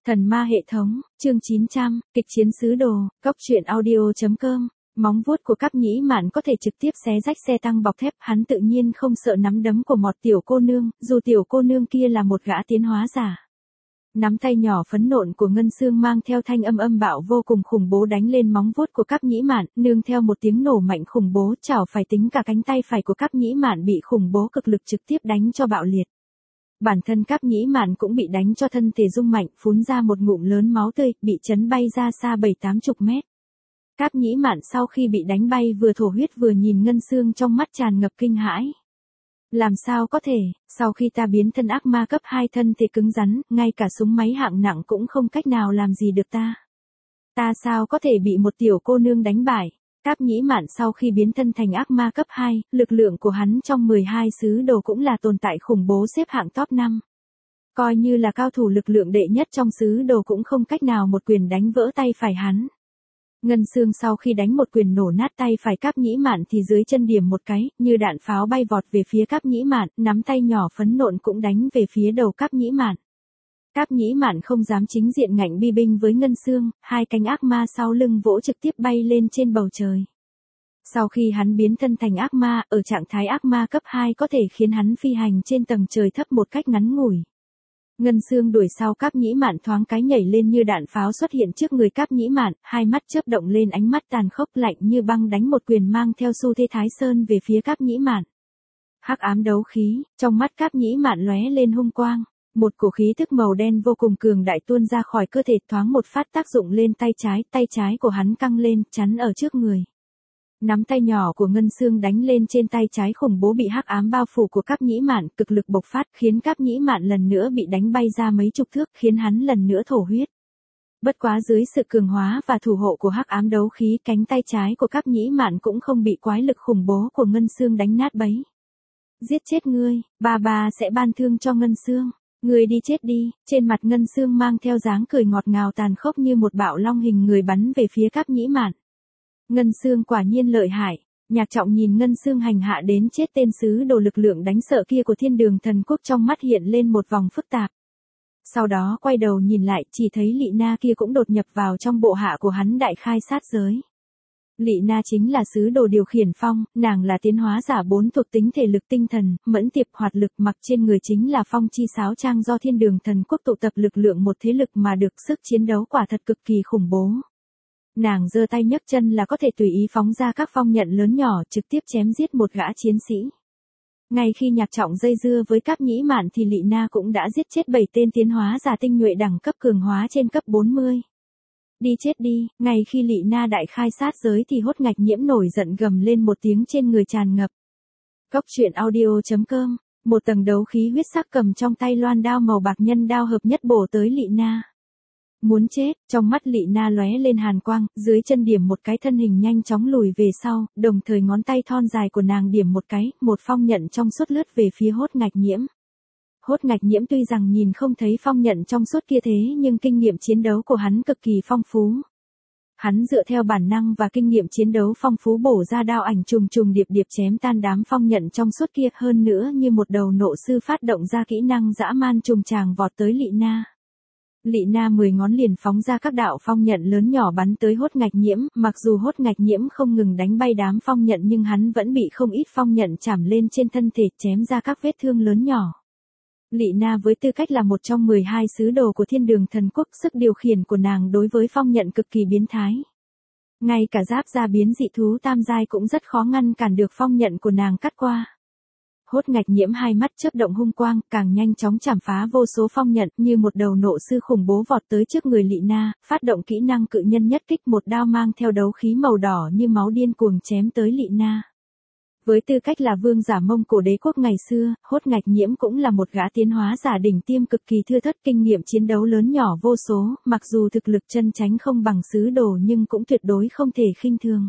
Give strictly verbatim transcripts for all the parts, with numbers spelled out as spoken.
Thần ma hệ thống, chương chín trăm, kịch chiến sứ đồ, cóc truyện audio.com. Móng vuốt của Cáp Nhĩ Mạn có thể trực tiếp xé rách xe tăng bọc thép, hắn tự nhiên không sợ nắm đấm của một tiểu cô nương, dù tiểu cô nương kia là một gã tiến hóa giả. Nắm tay nhỏ phấn nộn của Ngân Xương mang theo thanh âm âm bạo vô cùng khủng bố đánh lên móng vuốt của Cáp Nhĩ Mạn, nương theo một tiếng nổ mạnh khủng bố, chảo phải tính cả cánh tay phải của Cáp Nhĩ Mạn bị khủng bố cực lực trực tiếp đánh cho bạo liệt. Bản thân Cáp Nhĩ Mạn cũng bị đánh cho thân thể rung mạnh, phun ra một ngụm lớn máu tươi, bị chấn bay ra xa bảy tám chục mét. Cáp Nhĩ Mạn sau khi bị đánh bay vừa thổ huyết vừa nhìn Ngân Xương trong mắt tràn ngập kinh hãi. Làm sao có thể, sau khi ta biến thân ác ma cấp hai thân thể cứng rắn, ngay cả súng máy hạng nặng cũng không cách nào làm gì được ta. Ta sao có thể bị một tiểu cô nương đánh bại? Cáp Nhĩ Mạn sau khi biến thân thành ác ma cấp hai, lực lượng của hắn trong mười hai sứ đồ cũng là tồn tại khủng bố xếp hạng top năm. Coi như là cao thủ lực lượng đệ nhất trong sứ đồ cũng không cách nào một quyền đánh vỡ tay phải hắn. Ngân Xương sau khi đánh một quyền nổ nát tay phải Cáp Nhĩ Mạn thì dưới chân điểm một cái, như đạn pháo bay vọt về phía Cáp Nhĩ Mạn, nắm tay nhỏ phấn nộn cũng đánh về phía đầu Cáp Nhĩ Mạn. Cáp Nhĩ Mạn không dám chính diện ngạnh bi binh với Ngân Xương, hai cánh ác ma sau lưng vỗ trực tiếp bay lên trên bầu trời. Sau khi hắn biến thân thành ác ma, ở trạng thái ác ma cấp hai có thể khiến hắn phi hành trên tầng trời thấp một cách ngắn ngủi. Ngân Xương đuổi sau Cáp Nhĩ Mạn thoáng cái nhảy lên như đạn pháo xuất hiện trước người Cáp Nhĩ Mạn, hai mắt chớp động lên ánh mắt tàn khốc lạnh như băng đánh một quyền mang theo xu thế Thái Sơn về phía Cáp Nhĩ Mạn. Hắc ám đấu khí, trong mắt Cáp Nhĩ Mạn lóe lên hung quang. Một cổ khí tức màu đen vô cùng cường đại tuôn ra khỏi cơ thể thoáng một phát tác dụng lên tay trái, tay trái của hắn căng lên, chắn ở trước người. Nắm tay nhỏ của Ngân Xương đánh lên trên tay trái khủng bố bị hắc ám bao phủ của Cáp Nhĩ Mạn, cực lực bộc phát khiến Cáp Nhĩ Mạn lần nữa bị đánh bay ra mấy chục thước, khiến hắn lần nữa thổ huyết. Bất quá dưới sự cường hóa và thủ hộ của hắc ám đấu khí, cánh tay trái của Cáp Nhĩ Mạn cũng không bị quái lực khủng bố của Ngân Xương đánh nát bấy. Giết chết ngươi, bà bà sẽ ban thương cho Ngân Xương. Người đi chết đi, trên mặt Ngân Xương mang theo dáng cười ngọt ngào tàn khốc như một bạo long hình người bắn về phía Cáp Nhĩ Mạn. Ngân Xương quả nhiên lợi hại, Nhạc Trọng nhìn Ngân Xương hành hạ đến chết tên sứ đồ lực lượng đánh sợ kia của Thiên Đường Thần Quốc trong mắt hiện lên một vòng phức tạp. Sau đó quay đầu nhìn lại chỉ thấy Lị Na kia cũng đột nhập vào trong bộ hạ của hắn đại khai sát giới. Lị Na chính là sứ đồ điều khiển phong, nàng là tiến hóa giả bốn thuộc tính thể lực tinh thần, mẫn tiệp hoạt lực, mặc trên người chính là phong chi sáo trang do Thiên Đường Thần Quốc tụ tập lực lượng một thế lực mà được sức chiến đấu quả thật cực kỳ khủng bố. Nàng giơ tay nhấc chân là có thể tùy ý phóng ra các phong nhận lớn nhỏ trực tiếp chém giết một gã chiến sĩ. Ngay khi Nhạc Trọng dây dưa với Cáp Nhĩ Mạn thì Lị Na cũng đã giết chết bảy tên tiến hóa giả tinh nhuệ đẳng cấp cường hóa trên cấp bốn mươi. Đi chết đi, ngay khi Lị Na đại khai sát giới thì Hốt Ngạch Nhiễm nổi giận gầm lên một tiếng trên người tràn ngập. Cóc truyện audio.com, một tầng đấu khí huyết sắc cầm trong tay loan đao màu bạc nhân đao hợp nhất bổ tới Lị Na. Muốn chết, trong mắt Lị Na lóe lên hàn quang, dưới chân điểm một cái thân hình nhanh chóng lùi về sau, đồng thời ngón tay thon dài của nàng điểm một cái, một phong nhận trong suốt lướt về phía Hốt Ngạch Nhiễm. Hốt Ngạch Nhiễm tuy rằng nhìn không thấy phong nhận trong suốt kia thế nhưng kinh nghiệm chiến đấu của hắn cực kỳ phong phú. Hắn dựa theo bản năng và kinh nghiệm chiến đấu phong phú bổ ra đao ảnh trùng trùng điệp điệp chém tan đám phong nhận trong suốt kia, hơn nữa như một đầu nộ sư phát động ra kỹ năng dã man trùng tràng vọt tới Lị Na. Lị Na mười ngón liền phóng ra các đạo phong nhận lớn nhỏ bắn tới Hốt Ngạch Nhiễm, mặc dù Hốt Ngạch Nhiễm không ngừng đánh bay đám phong nhận nhưng hắn vẫn bị không ít phong nhận chảm lên trên thân thể, chém ra các vết thương lớn nhỏ. Lị Na với tư cách là một trong mười hai sứ đồ của Thiên Đường Thần Quốc, sức điều khiển của nàng đối với phong nhận cực kỳ biến thái. Ngay cả giáp da biến dị thú tam giai cũng rất khó ngăn cản được phong nhận của nàng cắt qua. Hốt Ngạch Nhiễm hai mắt chớp động hung quang, càng nhanh chóng chảm phá vô số phong nhận, như một đầu nộ sư khủng bố vọt tới trước người Lị Na, phát động kỹ năng cự nhân nhất kích, một đao mang theo đấu khí màu đỏ như máu điên cuồng chém tới Lị Na. Với tư cách là vương giả Mông Cổ đế quốc ngày xưa, Hốt Ngạch Nhiễm cũng là một gã tiến hóa giả đỉnh tiêm cực kỳ thưa thớt, kinh nghiệm chiến đấu lớn nhỏ vô số, mặc dù thực lực chân chánh không bằng sứ đồ nhưng cũng tuyệt đối không thể khinh thường.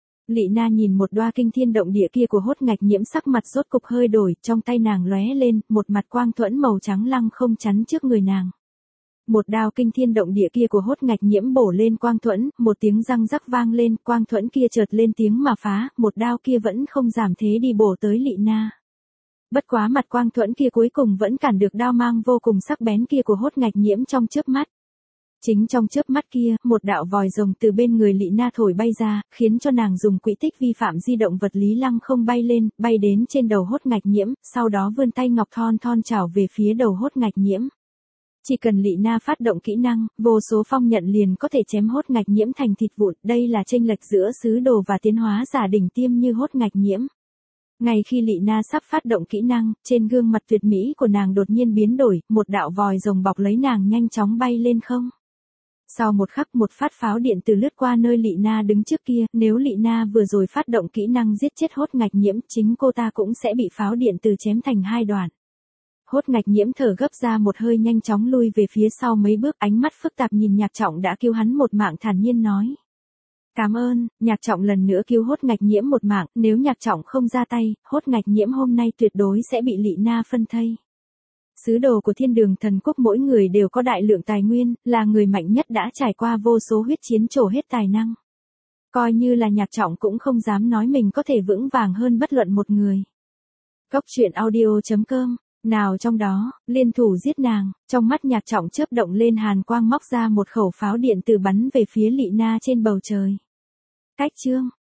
Lị Na nhìn một đoa kinh thiên động địa kia của Hốt Ngạch Nhiễm, sắc mặt rốt cục hơi đổi, trong tay nàng lóe lên, một mặt quang thuẫn màu trắng lăng không chắn trước người nàng. Một đao kinh thiên động địa kia của Hốt Ngạch Nhiễm bổ lên quang thuẫn, một tiếng răng rắc vang lên, quang thuẫn kia chợt lên tiếng mà phá, một đao kia vẫn không giảm thế đi bổ tới Lị Na. Bất quá mặt quang thuẫn kia cuối cùng vẫn cản được đao mang vô cùng sắc bén kia của Hốt Ngạch Nhiễm trong chớp mắt. Chính trong chớp mắt kia, một đạo vòi rồng từ bên người Lị Na thổi bay ra, khiến cho nàng dùng quỹ tích vi phạm di động vật lý lăng không bay lên, bay đến trên đầu Hốt Ngạch Nhiễm, sau đó vươn tay ngọc thon thon chảo về phía đầu Hốt Ngạch Nhiễm. Chỉ cần Lị Na phát động kỹ năng, vô số phong nhận liền có thể chém Hốt Ngạch Nhiễm thành thịt vụn, đây là chênh lệch giữa sứ đồ và tiến hóa giả đỉnh tiêm như Hốt Ngạch Nhiễm. Ngay khi Lị Na sắp phát động kỹ năng, trên gương mặt tuyệt mỹ của nàng đột nhiên biến đổi, một đạo vòi rồng bọc lấy nàng nhanh chóng bay lên không. Sau một khắc một phát pháo điện từ lướt qua nơi Lị Na đứng trước kia, nếu Lị Na vừa rồi phát động kỹ năng giết chết Hốt Ngạch Nhiễm, chính cô ta cũng sẽ bị pháo điện từ chém thành hai đoạn. Hốt Ngạch Nhiễm thở gấp ra một hơi nhanh chóng lui về phía sau mấy bước, ánh mắt phức tạp nhìn Nhạc Trọng đã cứu hắn một mạng thản nhiên nói. Cảm ơn, Nhạc Trọng lần nữa cứu Hốt Ngạch Nhiễm một mạng, nếu Nhạc Trọng không ra tay, Hốt Ngạch Nhiễm hôm nay tuyệt đối sẽ bị Lị Na phân thây. Sứ đồ của Thiên Đường Thần Quốc mỗi người đều có đại lượng tài nguyên, là người mạnh nhất đã trải qua vô số huyết chiến trổ hết tài năng. Coi như là Nhạc Trọng cũng không dám nói mình có thể vững vàng hơn bất luận một người. Góc truyện audio chấm com. Nào trong đó, liên thủ giết nàng, trong mắt Nhạc Trọng chớp động lên hàn quang móc ra một khẩu pháo điện từ bắn về phía Lị Na trên bầu trời. Cách chương